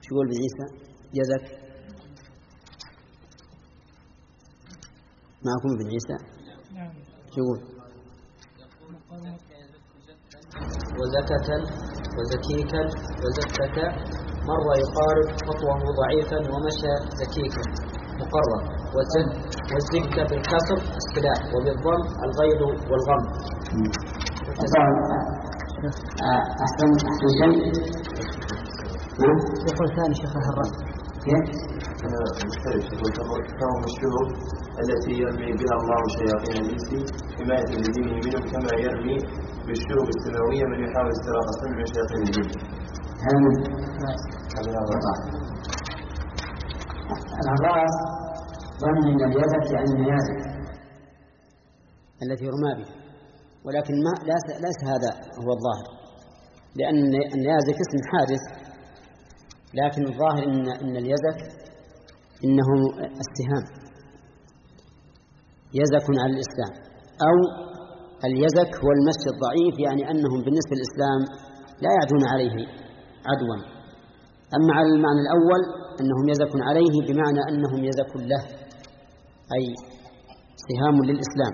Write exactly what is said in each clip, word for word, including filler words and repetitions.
يقول ابن عيسى؟ يزك معكم ابن عيسى؟ يقول وزكة وزكيكا وزكة مر يقارب خطوه ضعيفا ومشى زكيكا مقرب. والزك بالكسر السلاح وبالضم الغيظ والغم. أحسن أحسن شيء يقول ثاني شيخ الهران كيف؟ أنا مختلف يقول فهم الشهور التي يرمي بها الله شياطين الإنس حماية لدينه منهم كما يرمي بالشهور السماوية من يحاول استراقة من شياطين الجن. الأغراض ظن من اليدك يعني النيازك التي رمى به، ولكن ما ليس هذا هو الظاهر، لأن النيازك اسم حادث، لكن الظاهر إن, إن اليزك إنه السهام، يزك على الإسلام، أو اليزك هو المشي الضعيف، يعني أنهم بالنسبة للإسلام لا يعدون عليه عدوا. أما على المعنى الأول أنهم يزك عليه بمعنى أنهم يزك له، أي سهام للإسلام،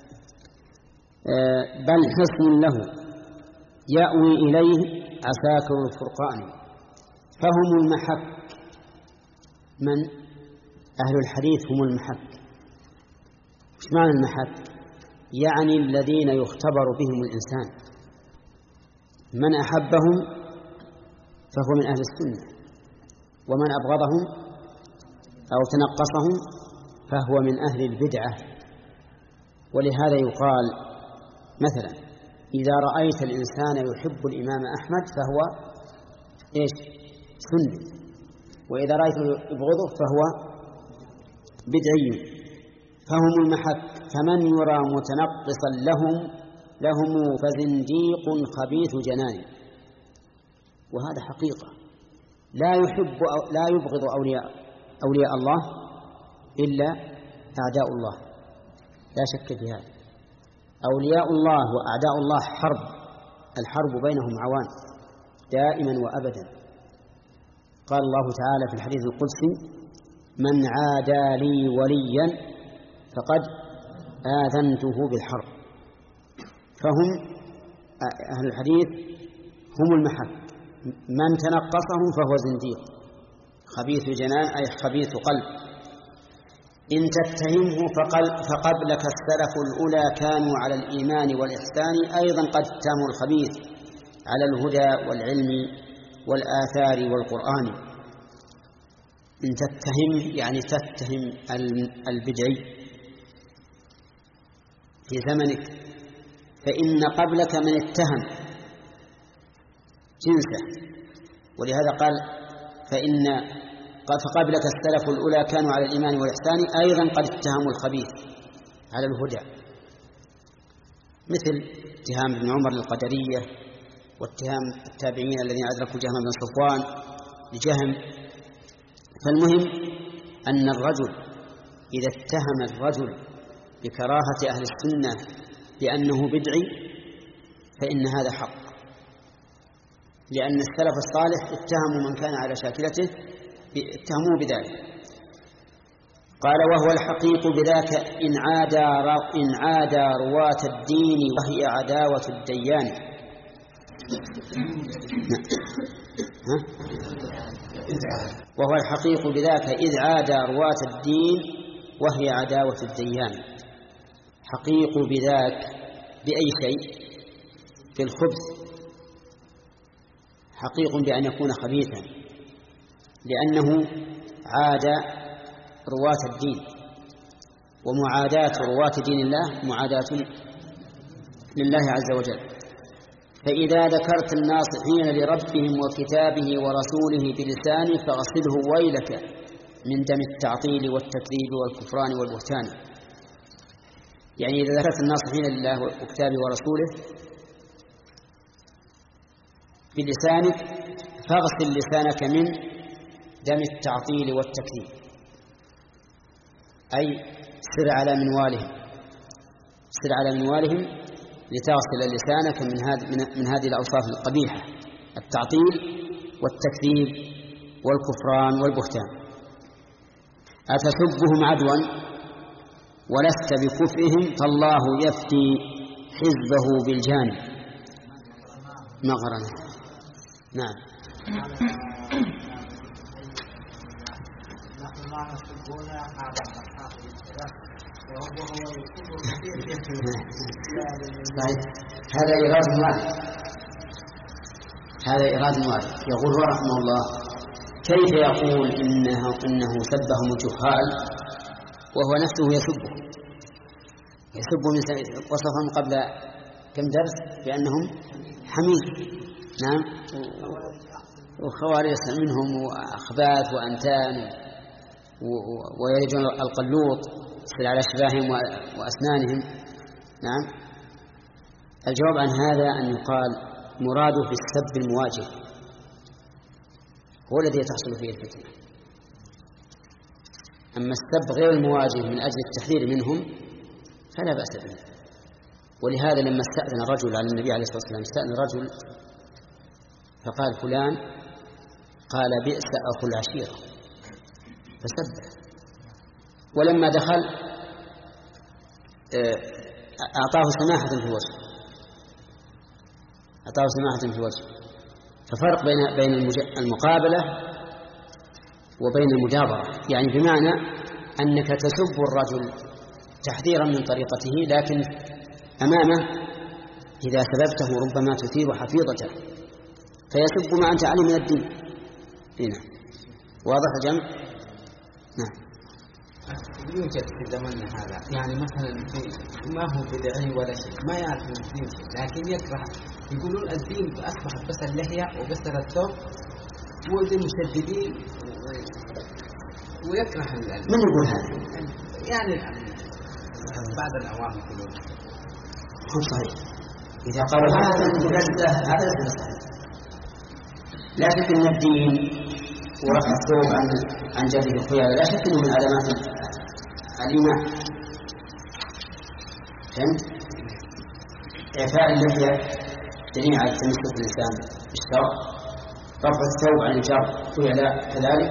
بل حصن له يأوي إليه عساكر الفرقان. فهم المحك. من أهل الحديث هم المحك. إيش معنى المحك؟ يعني الذين يختبر بهم الإنسان، من أحبهم فهو من أهل السنة، ومن أبغضهم أو تنقصهم فهو من أهل البدعة. ولهذا يقال مثلا إذا رأيت الإنسان يحب الإمام أحمد فهو إيش؟ سني، وإذا رأيت يبغضه فهو بدعي. فهم المحك. فمن يرى متنقصا لهم لهم فزنديق خبيث جنان. وهذا حقيقة، لا يحب أو لا يبغض أولياء أولياء الله إلا أعداء الله، لا شك في هذا. أولياء الله وأعداء الله حرب، الحرب بينهم عوان دائما وأبدا. قال الله تعالى في الحديث القدسي: من عادى لي وليا فقد آذنته بالحرب. فهم أهل الحديث هم المحك. من تنقصهم فهو زنديق خبيث جنان، أي خبيث قلب. إن تتهمه فقبلك السلف الأولى كانوا على الإيمان والإحسان أيضا قد اتهموا الخبيث على الهدى والعلم والآثار والقرآن. إن تتهم يعني تتهم البدعي في زمنك، فإن قبلك من اتهم جنسه، ولهذا قال فإن فقبلك السلف الأولى كانوا على الإيمان والإحسان أيضا قد اتهموا الخبيث على الهدى، مثل اتهام ابن عمر للقدرية، واتهام التابعين الذين أدركوا جهم بن صفوان لجهم. فالمهم أن الرجل إذا اتهم الرجل بكراهة أهل السنة بأنه بدعي فإن هذا حق، لأن السلف الصالح اتهموا من كان على شاكلته، اتهموه بذلك. قال: وهو الحقيق بذاك إن عادى إن عادى رواة الدين وهي عداوة الديان. ها؟ وهو الحقيق بذاك إذ عادى رواة الدين وهي عداوة الديان. حقيق بذاك بأي شيء؟ بالخبث، حقيق بأن يكون خبيثا، لأنه عاد رواة الدين، ومعاداة رواة دين الله معاداة لله عز وجل. فإذا ذكرت الناصحين لربهم وكتابه ورسوله بلسانه فأصله ويلك من دم التعطيل والتكذيب والكفران والبهتان. يعني إذا ذكرت الناصحين لله وكتابه ورسوله بلسانك فاغسل لسانك من دم التعطيل والتكذيب، أي سر على منوالهم، سر على منوالهم لتغسل لسانك من هذه من هذه الأوصاف القبيحة: التعطيل والتكذيب والكفران والبهتان. أتسبهم عدوا ولست بكفرهم فالله يفتي حزبه بالجانب مغرنا. نعم. هذا إيراد وارد، هذا إيراد وارد. يقول رحمه الله: كيف يقول إنه إنه سبهم الجهال وهو نفسه يسبه يسبهم وصفهم قبل كم درس بأنهم حميد. نعم. وخوارج منهم وأخباث وأنتان ويرجون القلوط يسأل على أشباههم وأسنانهم. نعم. الجواب عن هذا أن يقال مراده بالسب المواجه هو الذي تحصل فيه الفتنة، أما السب غير المواجه من أجل التحذير منهم فلا بأس به. ولهذا لما استأذن الرجل على النبي عليه الصلاة والسلام، استأذن الرجل فقال فلان، قال بئس أخو العشيرة فسبه. ولما دخل أعطاه سماحة في الوجه أعطاه سماحة في الوجه ففرق بين بين المقابلة وبين المجابرة، يعني بمعنى أنك تسب الرجل تحذيرا من طريقته، لكن أمامه إذا سببته ربما تثير حفيظته فيسب ما أنت عليه من الدين. هنا واضح الجمع؟ نعم. يوجد في زماننا هذا يعني مثلا ما هو بدعي ولا شيء، ما يعرف الدين لكن يكره، يقولون الدين أصبح بس اللحية وبس الثوب ودين مشددين ويكره الدين. من يقول هذا؟ يعني بعض الأعوام يقولون صحيح. إذا قالوا هذا مجدد هذا صحيح، لا شك أن الدين ورفع الثوب عن عن جهة الخيال لا شك أنه من علامات الإيمان. فهمت؟ إعفاء اللحية دليل على تمسك الإنسان بالشرع، رفع الثوب عن الجر خيال كذلك،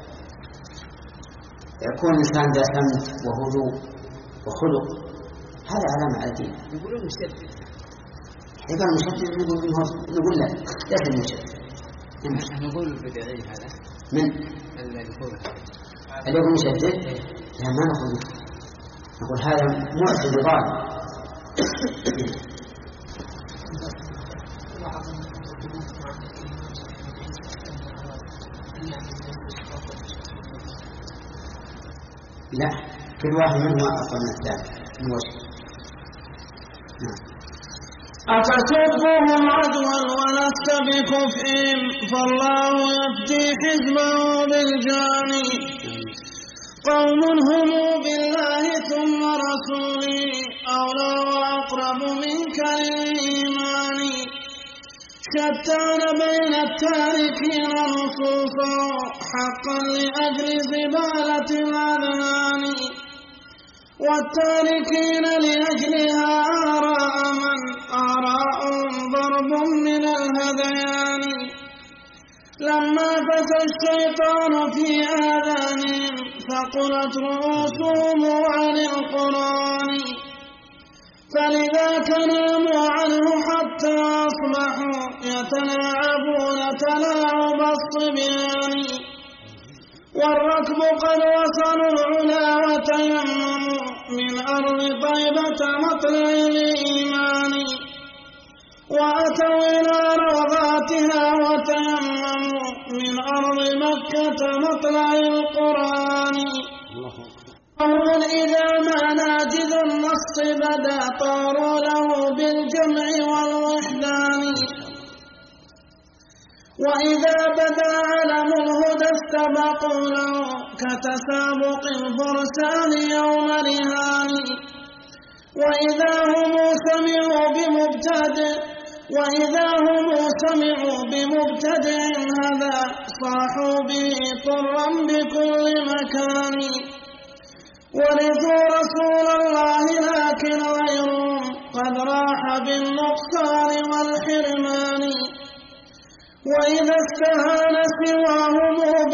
يكون الإنسان ذا سمت وهدوء وخلق، هذا علامة على الدين. يقولون مشدد، إذا مشدد نقول نقول لا ليس المشدد. نقول البدعي هذا من اللي يقول اللي يقول مشدد لا ما نقول نقول هذا معتد ضال. لا كل واحد منهم أقل من الثاني من وجه. نعم. أتسبهم عدوا ولست بكفء فالله يفتي حزبه بالجاني. قوم هم بالله ثم رسوله أولى وأقرب منك للإيمان. شتان بين التاركين نصوصا حقا لأجل زبالة الأذهان، والتاركين لأجلها آراء من آراء ضرب من الهذيان. لما فتى الشيطان في آذانهم ثقلت رؤوسهم عن القرآن، فلذاك ناموا عنه حتى أصبحوا يتلاعبون تلاعب الصبيان. والركب قد وصلوا العلا وتيمموا من أرض طيبة مطلع الإيمان، وأتوا إلى روضاتها وتيمموا من أرض مكة مطلع القرآن. قوم إذا ما ناجذ النص بدا طاروا له بالجمع والوحدان، وإذا بدا علم الهدى استبقوا له كتسابق الفرسان يوم رهان. وإذا هم سمعوا بمبتدئ وإذا هم سمعوا بمبتدئ هذا صاحوا به طرا بكل مكان. ورثوا رسول الله لكن غيرهم قد راح بالنقصان والحرمان. وإذا استهان سواهم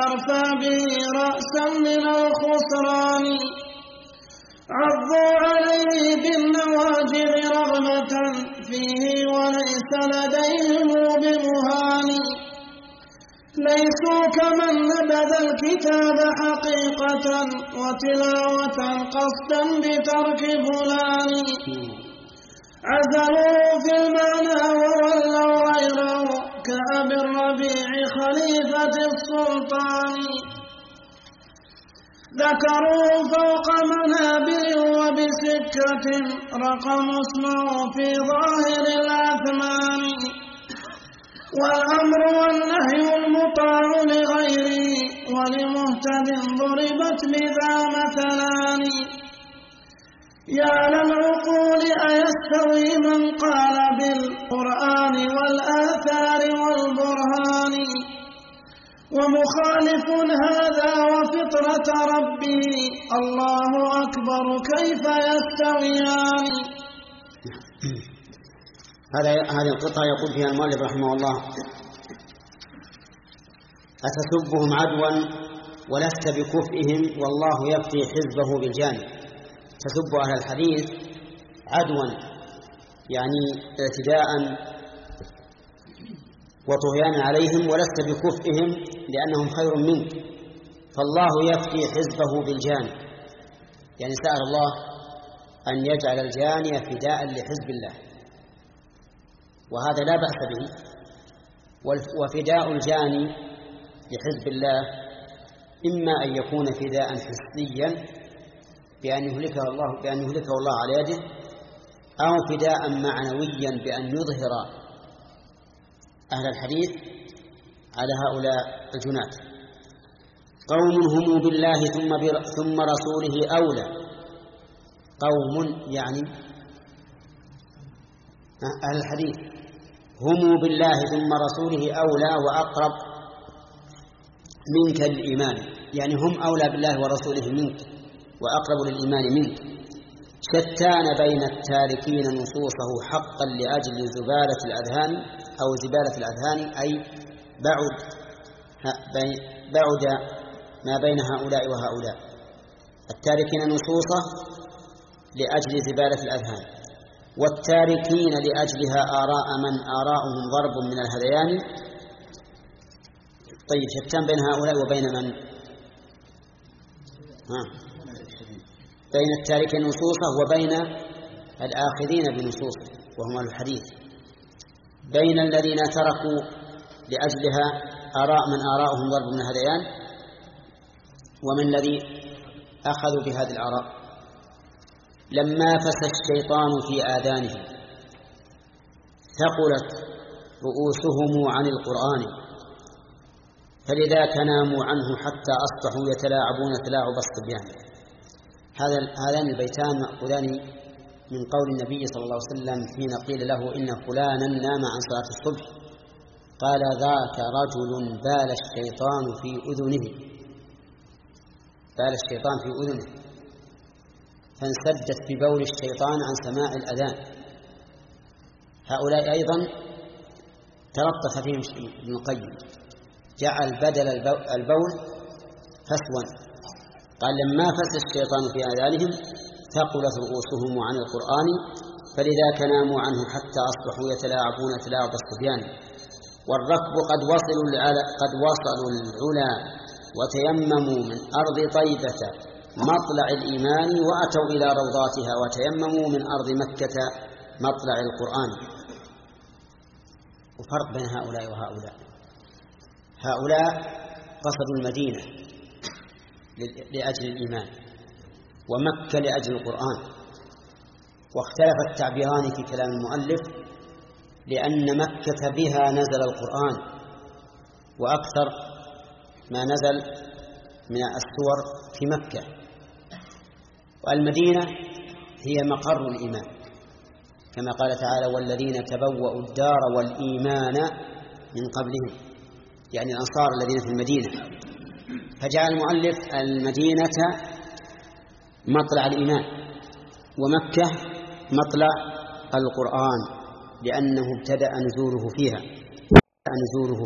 يرفع به رأسا من الخسران عضوا عليه بالنواجذ رغبة فيه وليس لديهم بمهان ليسوا كمن نبذ الكتاب حقيقة وتلاوة قصدا بترك فلان عزلوا في المعنى وولوا غيره كأبي الربيع خليفة السلطان ذكروا فوق منابر وبسكة رقم اسمه في ظاهر الأثمان والأمر والنهي المطاع لغيره ولمهتد ضربت بذا مثلان يا للعقول أيستوي من قال بالقرآن والآثار والبرهان ومخالف هذا وفطرة ربه الله أكبر كيف يستويان. هذا هذه القطعة يقول فيها المؤلف رحمه الله أتسبهم عدوا ولست بكفئهم والله يفتي حزبه بالجانب. تسب أهل الحديث عدوا يعني اعتداء وطغيان عليهم ولست بكفئهم لأنهم خير منك فالله يفتي حزبه بالجانب يعني سأل الله أن يجعل الجاني فداء لحزب الله وهذا لا بأس به وفداء الجاني لحزب الله إما أن يكون فداء حسيا بأن يهلكه الله بأن يهلكه الله على يده أو فداء معنويا بأن يظهر أهل الحديث على هؤلاء الجنات. قوم هم بالله ثم ثم رسوله أولى قوم يعني أهل الحديث هم بالله ثم رسوله أولى وأقرب منك للإيمان يعني هم أولى بالله ورسوله منك وأقرب للإيمان منك. شتان بين التاركين نصوصه حقا لأجل زبالة الأذهان أو زبالة الأذهان أي بعد بعد ما بين هؤلاء وهؤلاء التاركين نصوصه لأجل زبالة الأذهان والتاركين لأجلها آراء من آراؤهم ضرب من الهذيان. طيب شتان بين هؤلاء وبين من ها بين التاركين نصوصه وبين الآخذين بنصوصه وهم الحديث بين الذين تركوا لأجلها آراء من آراؤهم ضرب من الهذيان ومن الذي أخذوا بهذه الآراء. لما فسى الشيطان في آذانهم ثقلت رؤوسهم عن القرآن فلذاك ناموا عنه حتى أصبحوا يتلاعبون تلاعب الصبيان. هذا هذان البيتان مأخوذان من قول النبي صلى الله عليه وسلم حين قيل له إن فلانا نام عن صلاة الصبح قال ذاك رجل بال الشيطان في أذنه بال الشيطان في أذنه فانسدت ببول الشيطان عن سماع الأذان. هؤلاء أيضا تلطف فيهم ابن القيم جعل بدل البول فسوا قال لما فسى الشيطان في آذانهم ثقلت رؤوسهم عن القرآن فلذاك ناموا عنه حتى أصبحوا يتلاعبون تلاعب الصبيان. والركب قد وصلوا قد وصلوا العلا وتيمموا من أرض طيبة مطلع الإيمان وأتوا إلى روضاتها وتيمموا من أرض مكة مطلع القرآن. وفرق بين هؤلاء وهؤلاء هؤلاء قصدوا المدينة لأجل الإيمان ومكة لأجل القرآن واختلف التعبيران في كلام المؤلف لأن مكة بها نزل القرآن وأكثر ما نزل من السور في مكة والمدينة هي مقر الإيمان كما قال تعالى والذين تبوأوا الدار والإيمان من قبلهم يعني الأنصار الذين في المدينة فجعل المؤلف المدينة مطلع الإيمان ومكة مطلع القرآن لأنه ابتدأ نزوله فيها نزوله